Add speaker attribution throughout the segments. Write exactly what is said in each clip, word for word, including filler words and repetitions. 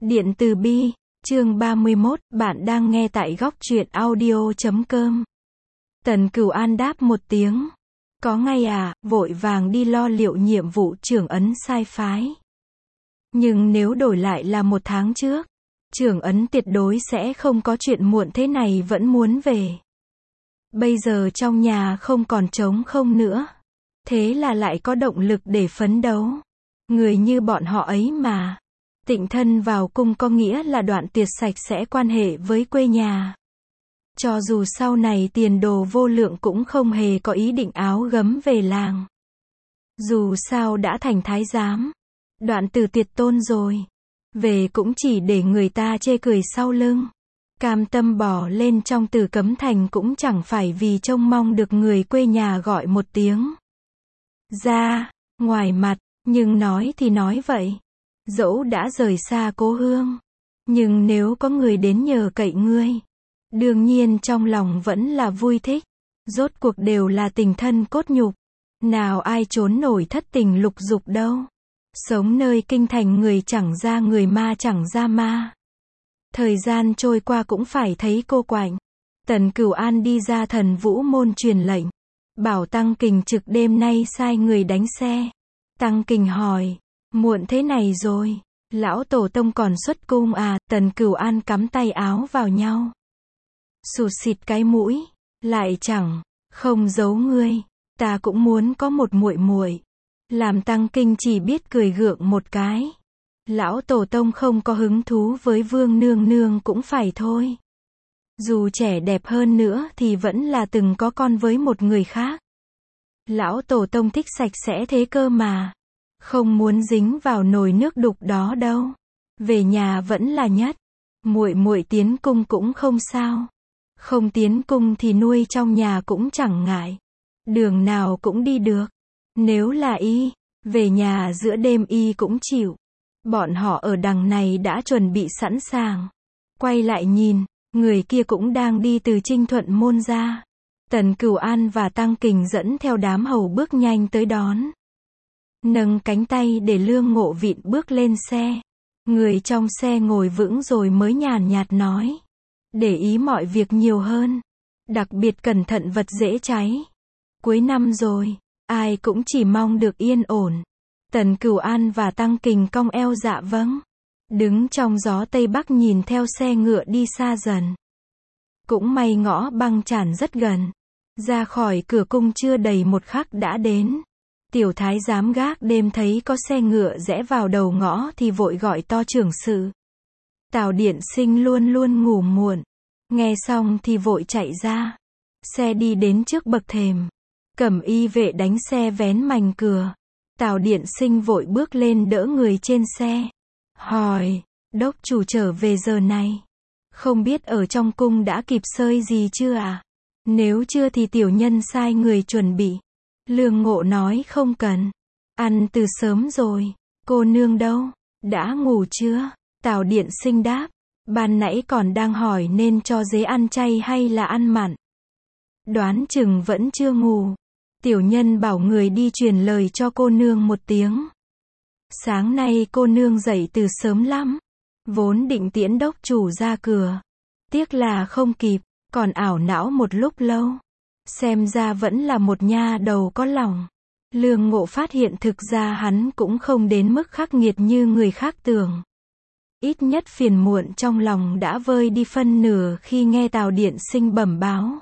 Speaker 1: Điện từ Bi, chương ba mươi mốt, bạn đang nghe tại góc truyện audio chấm com. Tần Cửu An đáp một tiếng. Có ngay à, vội vàng đi lo liệu nhiệm vụ trưởng ấn sai phái. Nhưng nếu đổi lại là một tháng trước, trưởng ấn tuyệt đối sẽ không có chuyện muộn thế này vẫn muốn về. Bây giờ trong nhà không còn trống không nữa. Thế là lại có động lực để phấn đấu. Người như bọn họ ấy mà. Tịnh thân vào cung có nghĩa là đoạn tuyệt sạch sẽ quan hệ với quê nhà. Cho dù sau này tiền đồ vô lượng cũng không hề có ý định áo gấm về làng. Dù sao đã thành thái giám. Đoạn từ tuyệt tôn rồi. Về cũng chỉ để người ta chê cười sau lưng. Cam tâm bỏ lên trong Tử Cấm Thành cũng chẳng phải vì trông mong được người quê nhà gọi một tiếng ra, ngoài mặt, nhưng nói thì nói vậy. Dẫu đã rời xa cố hương, nhưng nếu có người đến nhờ cậy ngươi, đương nhiên trong lòng vẫn là vui thích. Rốt cuộc đều là tình thân cốt nhục, nào ai trốn nổi thất tình lục dục đâu. Sống nơi kinh thành người chẳng ra người ma chẳng ra ma. Thời gian trôi qua cũng phải thấy cô quạnh. Tần Cửu An đi ra Thần Vũ môn truyền lệnh, bảo Tăng Kình trực đêm nay sai người đánh xe. Tăng Kình hỏi, muộn thế này rồi, lão tổ tông còn xuất cung à? Tần Cửu An cắm tay áo vào nhau, sụt xịt cái mũi, lại chẳng, không giấu ngươi, ta cũng muốn có một muội muội. Làm Tăng Kinh chỉ biết cười gượng một cái. Lão tổ tông không có hứng thú với Vương nương nương cũng phải thôi. Dù trẻ đẹp hơn nữa thì vẫn là từng có con với một người khác. Lão tổ tông thích sạch sẽ thế cơ mà. Không muốn dính vào nồi nước đục đó đâu. Về nhà vẫn là nhất. Muội muội tiến cung cũng không sao. Không tiến cung thì nuôi trong nhà cũng chẳng ngại. Đường nào cũng đi được. Nếu là y, về nhà giữa đêm y cũng chịu. Bọn họ ở đằng này đã chuẩn bị sẵn sàng. Quay lại nhìn, người kia cũng đang đi từ Trinh Thuận môn ra. Tần Cửu An và Tăng Kình dẫn theo đám hầu bước nhanh tới đón. Nâng cánh tay để Lương Ngộ vịn bước lên xe. Người trong xe ngồi vững rồi mới nhàn nhạt nói. Để ý mọi việc nhiều hơn. Đặc biệt cẩn thận vật dễ cháy. Cuối năm rồi, ai cũng chỉ mong được yên ổn. Tần Cửu An và Tăng Kình cong eo dạ vâng. Đứng trong gió Tây Bắc nhìn theo xe ngựa đi xa dần. Cũng may ngõ Băng Tràn rất gần. Ra khỏi cửa cung chưa đầy một khắc đã đến. Tiểu thái giám gác đêm thấy có xe ngựa rẽ vào đầu ngõ thì vội gọi to trưởng sự. Tào Điện Sinh luôn luôn ngủ muộn. Nghe xong thì vội chạy ra. Xe đi đến trước bậc thềm. Cẩm y vệ đánh xe vén mành cửa. Tào Điện Sinh vội bước lên đỡ người trên xe. Hỏi, đốc chủ trở về giờ này. Không biết ở trong cung đã kịp sơi gì chưa à? Nếu chưa thì tiểu nhân sai người chuẩn bị. Lương Ngộ nói không cần. Ăn từ sớm rồi. Cô nương đâu? Đã ngủ chưa? Tào Điện Sinh đáp. Ban nãy còn đang hỏi nên cho dế ăn chay hay là ăn mặn. Đoán chừng vẫn chưa ngủ. Tiểu nhân bảo người đi truyền lời cho cô nương một tiếng. Sáng nay cô nương dậy từ sớm lắm. Vốn định tiễn đốc chủ ra cửa. Tiếc là không kịp, còn ảo não một lúc lâu. Xem ra vẫn là một nha đầu có lòng. Lương Ngộ phát hiện thực ra hắn cũng không đến mức khắc nghiệt như người khác tưởng. Ít nhất phiền muộn trong lòng đã vơi đi phân nửa khi nghe Tào Điện Sinh bẩm báo.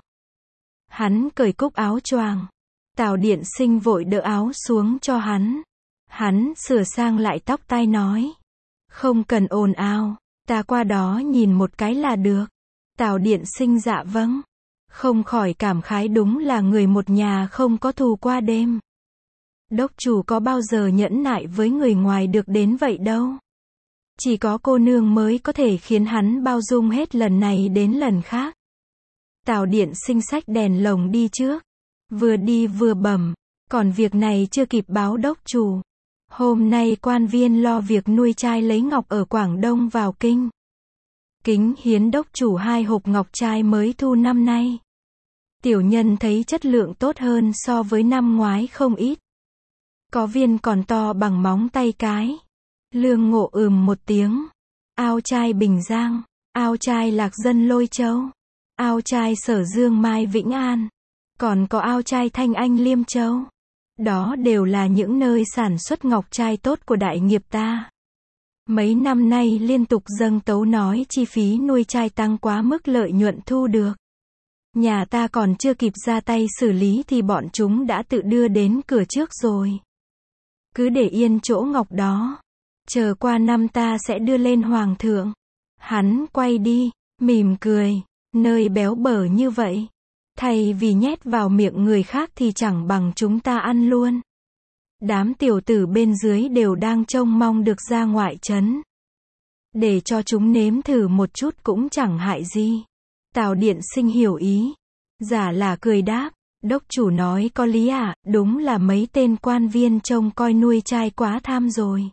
Speaker 1: Hắn cởi cúc áo choàng. Tào Điện Sinh vội đỡ áo xuống cho hắn. Hắn sửa sang lại tóc tai nói. Không cần ồn ào, ta qua đó nhìn một cái là được. Tào Điện Sinh dạ vâng. Không khỏi cảm khái đúng là người một nhà không có thù qua đêm. Đốc chủ có bao giờ nhẫn nại với người ngoài được đến vậy đâu. Chỉ có cô nương mới có thể khiến hắn bao dung hết lần này đến lần khác. Tào Điện Sinh xách đèn lồng đi trước. Vừa đi vừa bẩm, còn việc này chưa kịp báo đốc chủ. Hôm nay quan viên lo việc nuôi trai lấy ngọc ở Quảng Đông vào kinh. Kính hiến đốc chủ hai hộp ngọc trai mới thu năm nay. Tiểu nhân thấy chất lượng tốt hơn so với năm ngoái không ít. Có viên còn to bằng móng tay cái. Lương Ngộ ừm một tiếng. ao trai Bình Giang, ao trai Lạc Dân Lôi Châu, ao trai Sở Dương Mai Vĩnh An, còn có ao trai Thanh Anh Liêm Châu. Đó đều là những nơi sản xuất ngọc trai tốt của đại nghiệp ta. Mấy năm nay liên tục dâng tấu nói chi phí nuôi trai tăng quá mức lợi nhuận thu được. Nhà ta còn chưa kịp ra tay xử lý thì bọn chúng đã tự đưa đến cửa trước rồi. Cứ để yên chỗ ngọc đó. Chờ qua năm ta sẽ đưa lên hoàng thượng. Hắn quay đi, mỉm cười. Nơi béo bở như vậy. Thay vì nhét vào miệng người khác thì chẳng bằng chúng ta ăn luôn. Đám tiểu tử bên dưới đều đang trông mong được ra ngoại trấn. Để cho chúng nếm thử một chút cũng chẳng hại gì. Tào Điện Sinh hiểu ý. Giả là cười đáp. Đốc chủ nói có lý à, đúng là mấy tên quan viên trông coi nuôi trai quá tham rồi.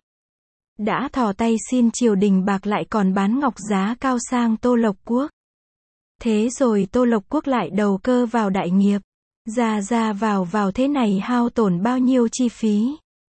Speaker 1: Đã thò tay xin triều đình bạc lại còn bán ngọc giá cao sang Tô Lộc Quốc. Thế rồi Tô Lộc Quốc lại đầu cơ vào đại nghiệp. Ra ra vào vào thế này hao tổn bao nhiêu chi phí.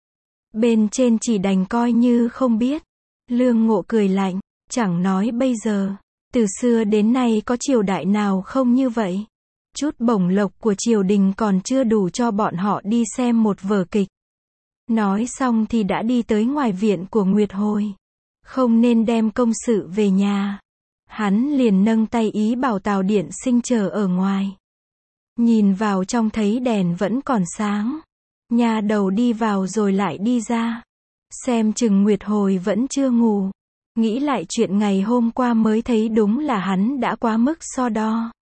Speaker 1: Bên trên chỉ đành coi như không biết. Lương Ngộ cười lạnh, chẳng nói bây giờ. Từ xưa đến nay có triều đại nào không như vậy. Chút bổng lộc của triều đình còn chưa đủ cho bọn họ đi xem một vở kịch. Nói xong thì đã đi tới ngoài viện của Nguyệt Hồi. Không nên đem công sự về nhà. Hắn liền nâng tay ý bảo Tào Điện Sinh chờ ở ngoài. Nhìn vào trong thấy đèn vẫn còn sáng. Nhà đầu đi vào rồi lại đi ra. Xem chừng Nguyệt Hồi vẫn chưa ngủ. Nghĩ lại chuyện ngày hôm qua mới thấy đúng là hắn đã quá mức so đo.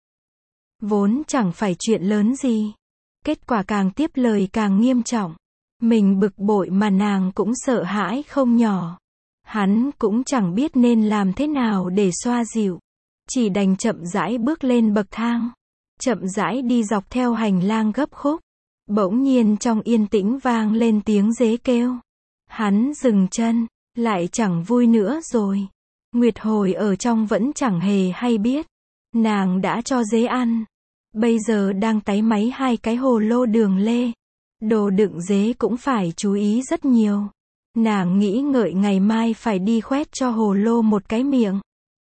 Speaker 1: Vốn chẳng phải chuyện lớn gì. Kết quả càng tiếp lời càng nghiêm trọng. Mình bực bội mà nàng cũng sợ hãi không nhỏ. Hắn cũng chẳng biết nên làm thế nào để xoa dịu. Chỉ đành chậm rãi bước lên bậc thang. Chậm rãi đi dọc theo hành lang gấp khúc. Bỗng nhiên trong yên tĩnh vang lên tiếng dế kêu. Hắn dừng chân, lại chẳng vui nữa rồi. Nguyệt Hồi ở trong vẫn chẳng hề hay biết. Nàng đã cho dế ăn. Bây giờ đang táy máy hai cái hồ lô đường lê. Đồ đựng dế cũng phải chú ý rất nhiều. Nàng nghĩ ngợi ngày mai phải đi khoét cho hồ lô một cái miệng.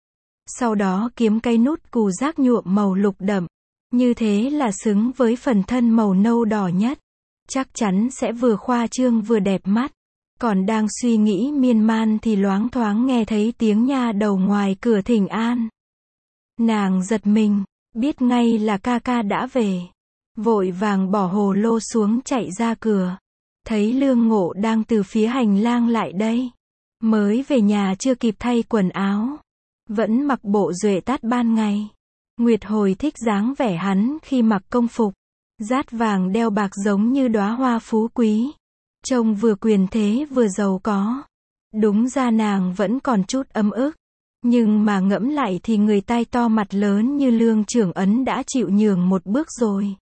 Speaker 1: Sau đó kiếm cây nút cù rác nhuộm màu lục đậm. Như thế là xứng với phần thân màu nâu đỏ nhất. Chắc chắn sẽ vừa khoa trương vừa đẹp mắt. Còn đang suy nghĩ miên man thì loáng thoáng nghe thấy tiếng nha đầu ngoài cửa thỉnh an. Nàng giật mình, biết ngay là ca ca đã về. Vội vàng bỏ hồ lô xuống chạy ra cửa. Thấy Lương Ngộ đang từ phía hành lang lại đây. Mới về nhà chưa kịp thay quần áo. Vẫn mặc bộ duệ tát ban ngày. Nguyệt Hồi thích dáng vẻ hắn khi mặc công phục. Dát vàng đeo bạc giống như đóa hoa phú quý. Trông vừa quyền thế vừa giàu có. Đúng ra nàng vẫn còn chút ấm ức. Nhưng mà ngẫm lại thì người tai to mặt lớn như Lương Trưởng Ấn đã chịu nhường một bước rồi.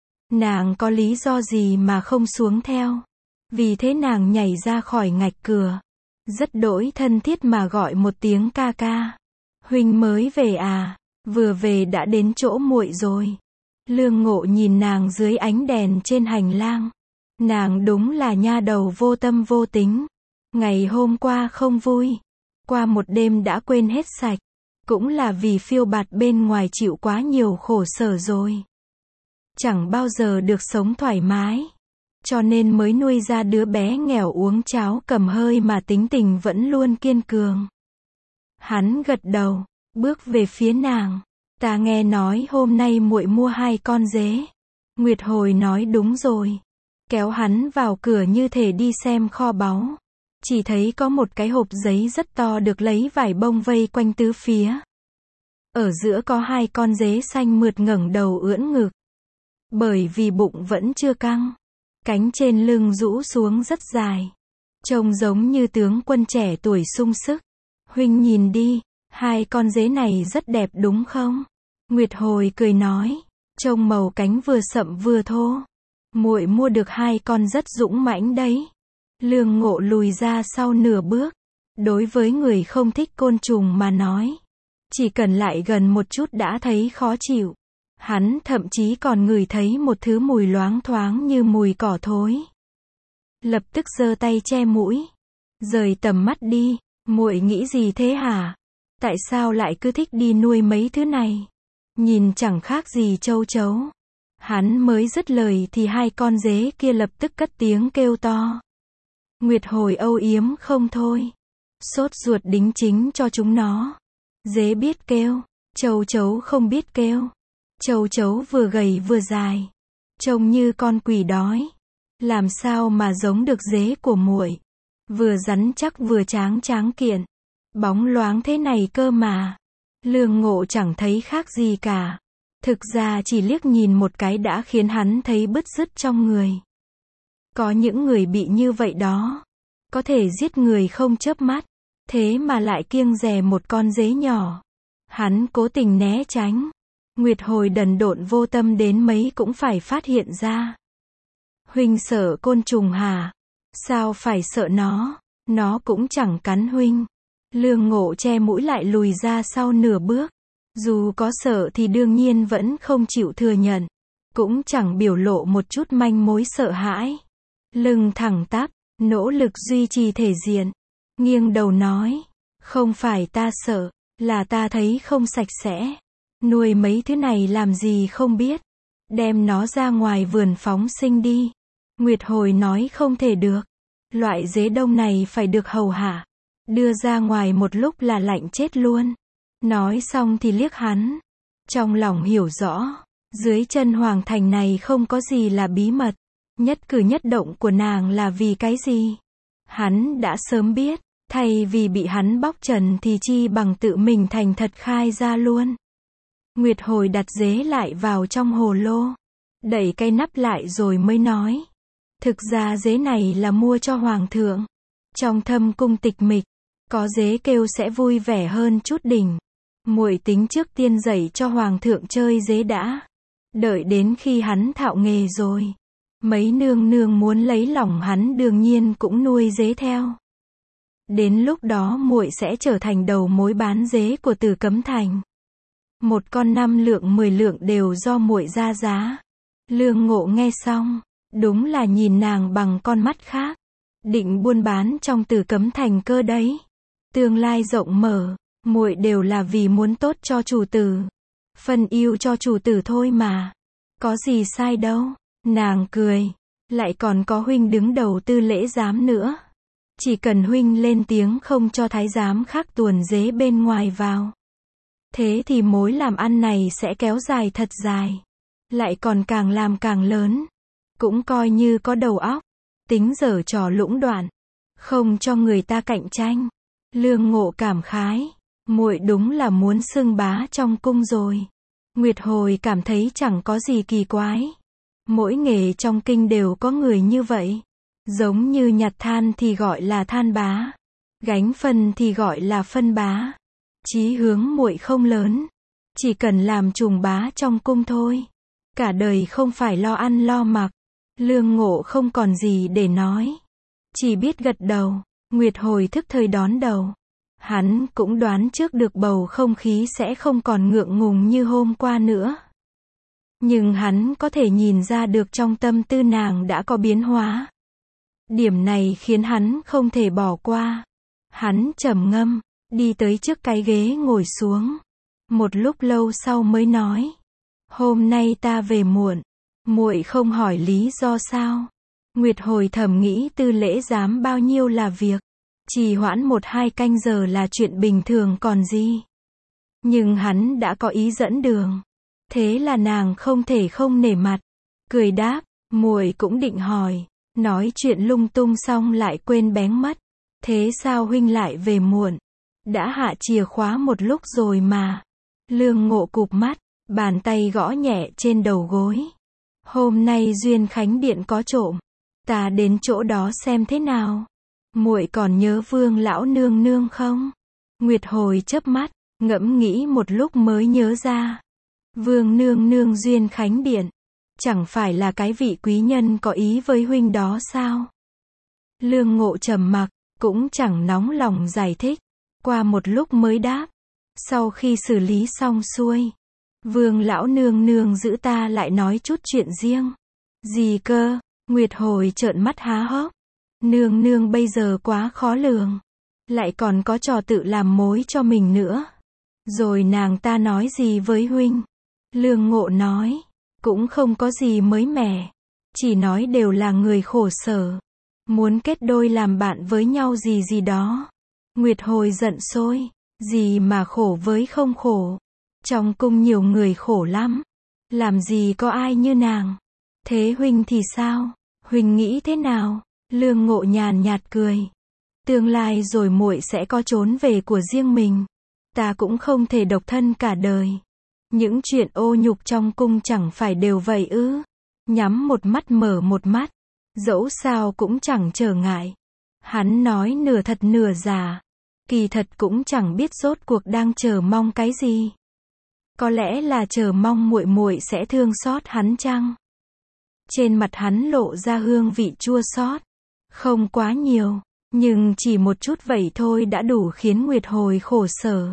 Speaker 1: Nàng có lý do gì mà không xuống theo. Vì thế nàng nhảy ra khỏi ngạch cửa. Rất đỗi thân thiết mà gọi một tiếng ca ca. Huynh mới về à? Vừa về đã đến chỗ muội rồi. Lương Ngộ nhìn nàng dưới ánh đèn trên hành lang. Nàng đúng là nha đầu vô tâm vô tính. Ngày hôm qua không vui. Qua một đêm đã quên hết sạch. Cũng là vì phiêu bạt bên ngoài chịu quá nhiều khổ sở rồi. Chẳng bao giờ được sống thoải mái. Cho nên mới nuôi ra đứa bé nghèo uống cháo cầm hơi mà tính tình vẫn luôn kiên cường. Hắn gật đầu, bước về phía nàng. Ta nghe nói hôm nay muội mua hai con dế. Nguyệt Hồi nói đúng rồi. Kéo hắn vào cửa như thể đi xem kho báu. Chỉ thấy có một cái hộp giấy rất to được lấy vải bông vây quanh tứ phía. Ở giữa có hai con dế xanh mượt ngẩng đầu ưỡn ngực. Bởi vì bụng vẫn chưa căng. Cánh trên lưng rũ xuống rất dài. Trông giống như tướng quân trẻ tuổi sung sức. Huynh nhìn đi, hai con dế này rất đẹp đúng không? Nguyệt Hồi cười nói. Trông màu cánh vừa sậm vừa thô. Muội mua được hai con rất dũng mãnh đấy. Lương Ngộ lùi ra sau nửa bước. Đối với người không thích côn trùng mà nói. Chỉ cần lại gần một chút đã thấy khó chịu. Hắn thậm chí còn ngửi thấy một thứ mùi loáng thoáng như mùi cỏ thối. Lập tức giơ tay che mũi. Rời tầm mắt đi. Muội nghĩ gì thế hả? Tại sao lại cứ thích đi nuôi mấy thứ này? Nhìn chẳng khác gì châu chấu. Hắn mới dứt lời thì hai con dế kia lập tức cất tiếng kêu to. Nguyệt Hồi âu yếm không thôi. Sốt ruột đính chính cho chúng nó. Dế biết kêu, châu chấu không biết kêu. Châu chấu vừa gầy vừa dài, trông như con quỷ đói. Làm sao mà giống được dế của muội? Vừa rắn chắc vừa tráng tráng kiện, bóng loáng thế này cơ mà. Lương Ngộ chẳng thấy khác gì cả. Thực ra chỉ liếc nhìn một cái đã khiến hắn thấy bứt rứt trong người. Có những người bị như vậy đó, có thể giết người không chớp mắt, thế mà lại kiêng dè một con dế nhỏ. Hắn cố tình né tránh. Nguyệt Hồi đần độn vô tâm đến mấy cũng phải phát hiện ra. Huynh sợ côn trùng hả? Sao phải sợ nó? Nó cũng chẳng cắn huynh. Lương Ngộ che mũi lại lùi ra sau nửa bước. Dù có sợ thì đương nhiên vẫn không chịu thừa nhận. Cũng chẳng biểu lộ một chút manh mối sợ hãi. Lưng thẳng tắp, nỗ lực duy trì thể diện. Nghiêng đầu nói. Không phải ta sợ, là ta thấy không sạch sẽ. Nuôi mấy thứ này làm gì không biết. Đem nó ra ngoài vườn phóng sinh đi. Nguyệt Hồi nói không thể được. Loại dế đông này phải được hầu hạ. Đưa ra ngoài một lúc là lạnh chết luôn. Nói xong thì liếc hắn. Trong lòng hiểu rõ. Dưới chân Hoàng Thành này không có gì là bí mật. Nhất cử nhất động của nàng là vì cái gì? Hắn đã sớm biết. Thay vì bị hắn bóc trần thì chi bằng tự mình thành thật khai ra luôn. Nguyệt Hồi đặt dế lại vào trong hồ lô. Đẩy cái nắp lại rồi mới nói. Thực ra dế này là mua cho Hoàng thượng. Trong thâm cung tịch mịch, có dế kêu sẽ vui vẻ hơn chút đỉnh. Muội tính trước tiên dạy cho Hoàng thượng chơi dế đã. Đợi đến khi hắn thạo nghề rồi. Mấy nương nương muốn lấy lòng hắn đương nhiên cũng nuôi dế theo. Đến lúc đó muội sẽ trở thành đầu mối bán dế của Tử Cấm Thành. Một con năm lượng mười lượng đều do muội ra giá. Lương Ngộ nghe xong, đúng là nhìn nàng bằng con mắt khác. Định buôn bán trong Tử Cấm Thành cơ đấy. Tương lai rộng mở, muội đều là vì muốn tốt cho chủ tử. Phân ưu cho chủ tử thôi mà. Có gì sai đâu. Nàng cười. Lại còn có huynh đứng đầu tư lễ giám nữa. Chỉ cần huynh lên tiếng không cho thái giám khác tuồn dế bên ngoài vào. Thế thì mối làm ăn này sẽ kéo dài thật dài. Lại còn càng làm càng lớn. Cũng coi như có đầu óc. Tính giở trò lũng đoạn. Không cho người ta cạnh tranh. Lương Ngộ cảm khái. Muội đúng là muốn xưng bá trong cung rồi. Nguyệt Hồi cảm thấy chẳng có gì kỳ quái. Mỗi nghề trong kinh đều có người như vậy. Giống như nhặt than thì gọi là than bá. Gánh phân thì gọi là phân bá. Chí hướng muội không lớn. Chỉ cần làm trùng bá trong cung thôi. Cả đời không phải lo ăn lo mặc. Lương Ngộ không còn gì để nói. Chỉ biết gật đầu. Nguyệt Hồi thức thời đón đầu. Hắn cũng đoán trước được bầu không khí sẽ không còn ngượng ngùng như hôm qua nữa. Nhưng hắn có thể nhìn ra được trong tâm tư nàng đã có biến hóa. Điểm này khiến hắn không thể bỏ qua. Hắn trầm ngâm, đi tới trước cái ghế ngồi xuống. Một lúc lâu sau mới nói. Hôm nay ta về muộn. Muội không hỏi lý do sao. Nguyệt Hồi thầm nghĩ tư lễ giám bao nhiêu là việc. Trì hoãn một hai canh giờ là chuyện bình thường còn gì. Nhưng hắn đã có ý dẫn đường. Thế là nàng không thể không nể mặt. Cười đáp, muội cũng định hỏi. Nói chuyện lung tung xong lại quên bén mất. Thế sao huynh lại về muộn? Đã hạ chìa khóa một lúc rồi mà. Lương Ngộ cụp mắt, bàn tay gõ nhẹ trên đầu gối. Hôm nay Duyên Khánh Điện có trộm. Ta đến chỗ đó xem thế nào. Muội còn nhớ Vương lão nương nương không? Nguyệt Hồi chớp mắt, ngẫm nghĩ một lúc mới nhớ ra. Vương nương nương Duyên Khánh Điện. Chẳng phải là cái vị quý nhân có ý với huynh đó sao? Lương Ngộ trầm mặc, cũng chẳng nóng lòng giải thích. Qua một lúc mới đáp. Sau khi xử lý xong xuôi. Vương lão nương nương giữ ta lại nói chút chuyện riêng. Gì cơ? Nguyệt Hồi trợn mắt há hốc. Nương nương bây giờ quá khó lường. lại còn có trò tự làm mối cho mình nữa. Rồi nàng ta nói gì với huynh? Lương Ngộ nói, cũng không có gì mới mẻ, chỉ nói đều là người khổ sở, muốn kết đôi làm bạn với nhau gì gì đó. Nguyệt Hồi giận sôi, gì mà khổ với không khổ, trong cung nhiều người khổ lắm, làm gì có ai như nàng. Thế huynh thì sao? Huynh nghĩ thế nào? Lương Ngộ nhàn nhạt cười, tương lai rồi muội sẽ có trốn về của riêng mình, ta cũng không thể độc thân cả đời. Những chuyện ô nhục trong cung chẳng phải đều vậy ư? Nhắm một mắt mở một mắt, dẫu sao cũng chẳng trở ngại. Hắn nói nửa thật nửa giả, kỳ thật cũng chẳng biết rốt cuộc đang chờ mong cái gì. Có lẽ là chờ mong muội muội sẽ thương xót hắn chăng? Trên mặt hắn lộ ra hương vị chua xót, không quá nhiều, nhưng chỉ một chút vậy thôi đã đủ khiến Nguyệt Hồi khổ sở.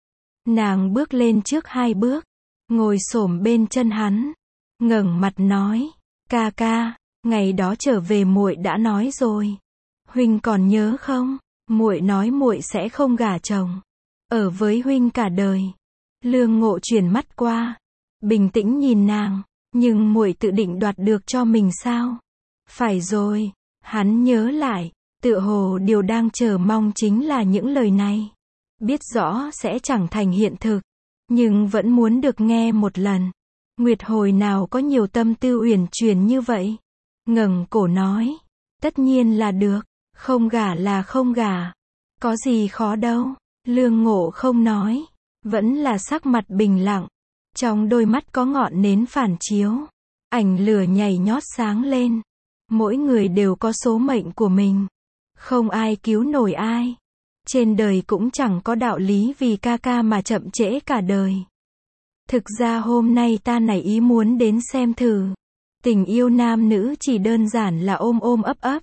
Speaker 1: Nàng bước lên trước hai bước, ngồi xổm bên chân hắn, ngẩng mặt nói, ca ca, ngày đó trở về muội đã nói rồi, huynh còn nhớ không? Muội nói muội sẽ không gả chồng, ở với huynh cả đời. Lương Ngộ chuyển mắt qua, bình tĩnh nhìn nàng, nhưng muội tự định đoạt được cho mình sao? Phải rồi, hắn nhớ lại, tựa hồ điều đang chờ mong chính là những lời này. Biết rõ sẽ chẳng thành hiện thực, nhưng vẫn muốn được nghe một lần. Nguyệt Hồi nào có nhiều tâm tư uyển chuyển như vậy. Ngẩng cổ nói, tất nhiên là được, không gả là không gả. Có gì khó đâu. Lương Ngộ không nói, vẫn là sắc mặt bình lặng. Trong đôi mắt có ngọn nến phản chiếu, ảnh lửa nhảy nhót sáng lên. Mỗi người đều có số mệnh của mình, không ai cứu nổi ai. Trên đời cũng chẳng có đạo lý vì ca ca mà chậm trễ cả đời. Thực ra hôm nay ta nảy ý muốn đến xem thử. Tình yêu nam nữ chỉ đơn giản là ôm ôm ấp ấp,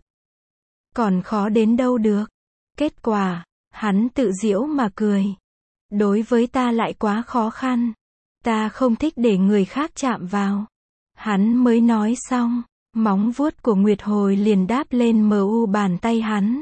Speaker 1: còn khó đến đâu được. Kết quả, hắn tự giễu mà cười. Đối với ta lại quá khó khăn. Ta không thích để người khác chạm vào. Hắn mới nói xong, móng vuốt của Nguyệt Hồi liền đáp lên mờ u bàn tay hắn.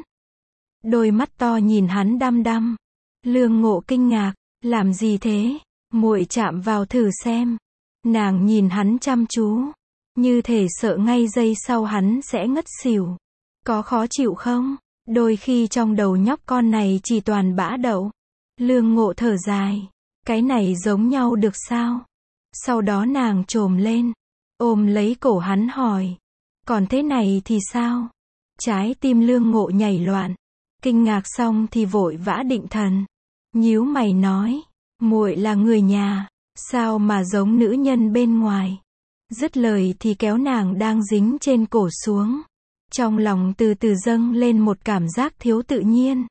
Speaker 1: Đôi mắt to nhìn hắn đăm đăm. Lương Ngộ kinh ngạc, làm gì thế? Muội chạm vào thử xem. Nàng nhìn hắn chăm chú, như thể sợ ngay giây sau hắn sẽ ngất xỉu. Có khó chịu không? Đôi khi trong đầu nhóc con này chỉ toàn bã đậu. Lương Ngộ thở dài, cái này giống nhau được sao? Sau đó nàng chồm lên, ôm lấy cổ hắn hỏi, còn thế này thì sao? Trái tim Lương Ngộ nhảy loạn, kinh ngạc xong thì vội vã định thần, nhíu mày nói, muội là người nhà, sao mà giống nữ nhân bên ngoài? Dứt lời thì kéo nàng đang dính trên cổ xuống. Trong lòng từ từ dâng lên một cảm giác thiếu tự nhiên.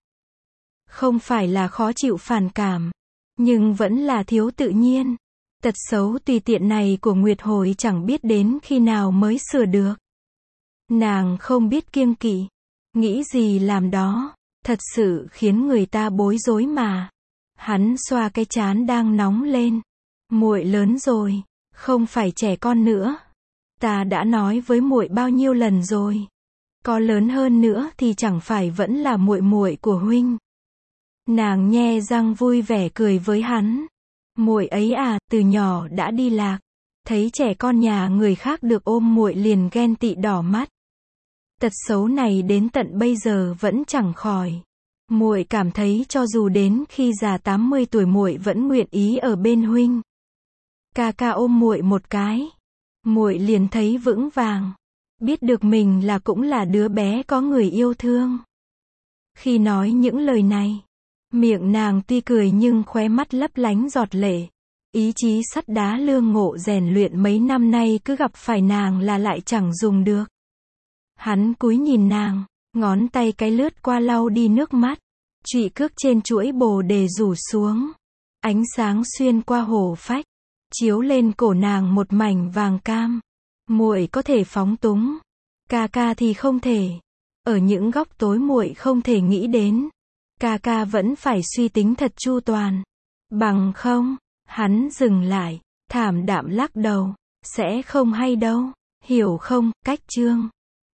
Speaker 1: Không phải là khó chịu phản cảm, nhưng vẫn là thiếu tự nhiên. Tật xấu tùy tiện này của Nguyệt Hồi chẳng biết đến khi nào mới sửa được. Nàng không biết kiêng kỵ, nghĩ gì làm đó, thật sự khiến người ta bối rối mà. Hắn xoa cái trán đang nóng lên. Muội lớn rồi, không phải trẻ con nữa. Ta đã nói với muội bao nhiêu lần rồi. Có lớn hơn nữa thì chẳng phải vẫn là muội muội của huynh. Nàng nhe răng vui vẻ cười với hắn. Muội ấy à, từ nhỏ đã đi lạc, thấy trẻ con nhà người khác được ôm muội liền ghen tị đỏ mắt. Tật xấu này đến tận bây giờ vẫn chẳng khỏi. Muội cảm thấy cho dù đến khi già tám mươi tuổi muội vẫn nguyện ý ở bên huynh. Ca ca ôm muội một cái, muội liền thấy vững vàng, biết được mình là cũng là đứa bé có người yêu thương. Khi nói những lời này, miệng nàng tuy cười nhưng khóe mắt lấp lánh giọt lệ. Ý chí sắt đá Lương Ngộ rèn luyện mấy năm nay cứ gặp phải nàng là lại chẳng dùng được. Hắn cúi nhìn nàng, ngón tay cái lướt qua lau đi nước mắt, trụy cước trên chuỗi bồ đề rủ xuống. Ánh sáng xuyên qua hổ phách, chiếu lên cổ nàng một mảnh vàng cam. Muội có thể phóng túng, ca ca thì không thể. Ở những góc tối muội không thể nghĩ đến, ca ca vẫn phải suy tính thật chu toàn. Bằng không, hắn dừng lại, thảm đạm lắc đầu, sẽ không hay đâu, hiểu không? Cách chương